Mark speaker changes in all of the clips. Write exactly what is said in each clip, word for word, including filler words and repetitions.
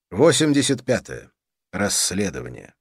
Speaker 1: восемьдесят пятое. Расследование.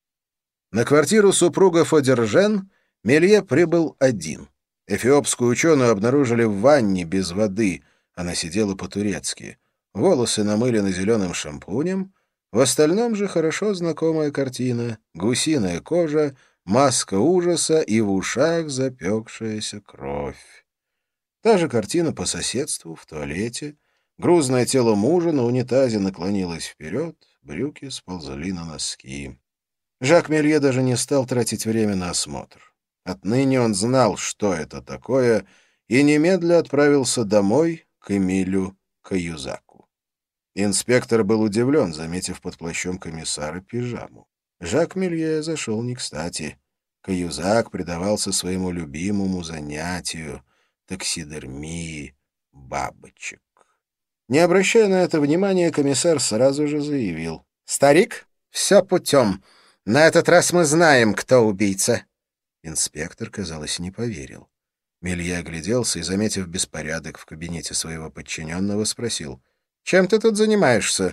Speaker 1: На квартиру супругов Одержен Мелье прибыл один. Эфиопскую ученую обнаружили в ванне без воды, она сидела по-турецки. Волосы намылены зеленым шампунем, в остальном же хорошо знакомая картина: гусиная кожа, маска ужаса и в ушах запекшаяся кровь. Та же картина по соседству, в туалете. Грузное тело мужа на унитазе наклонилось вперед, брюки сползли на носки. Жак Мелье даже не стал тратить время на осмотр. Отныне он знал, что это такое, и немедля отправился домой к Эмилю Каюзаку. Инспектор был удивлен, заметив под плащом комиссара пижаму. Жак Мелье зашел не кстати. Каюзак предавался своему любимому занятию — таксидермии бабочек. Не обращая на это внимания, комиссар сразу же заявил: «Старик, все путем. На этот раз мы знаем, кто убийца». Инспектор, казалось, не поверил. Мелье огляделся и, заметив беспорядок в кабинете своего подчиненного, спросил: «Чем ты тут занимаешься?»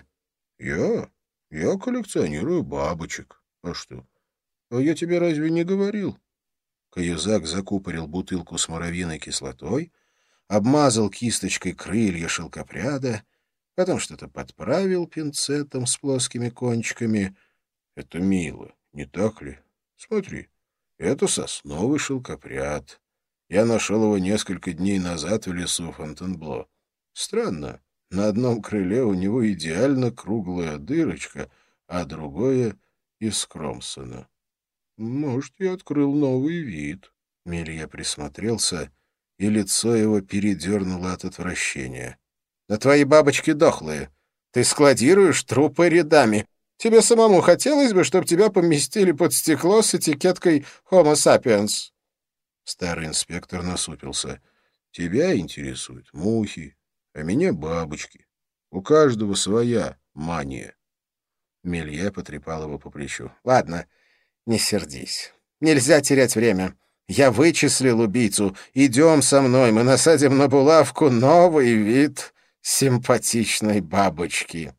Speaker 1: «Я? Я коллекционирую бабочек. А что? А я тебе разве не говорил?» Каюзак закупорил бутылку с муравьиной кислотой, обмазал кисточкой крылья шелкопряда, потом что-то подправил пинцетом с плоскими кончиками. «Это мило, не так ли? Смотри, это сосновый шелкопряд. Я нашел его несколько дней назад в лесу Фонтенбло. Странно, на одном крыле у него идеально круглая дырочка, а другое — из Кромсона. Может, я открыл новый вид». Мелье присмотрелся, и лицо его передернуло от отвращения. «Да твои бабочки дохлые. Ты складируешь трупы рядами. Тебе самому хотелось бы, чтобы тебя поместили под стекло с этикеткой «Homo sapiens»?» Старый инспектор насупился. «Тебя интересуют мухи, а меня бабочки. У каждого своя мания». Мелье потрепал его по плечу. «Ладно, не сердись. Нельзя терять время. Я вычислил убийцу. Идем со мной, мы насадим на булавку новый вид симпатичной бабочки».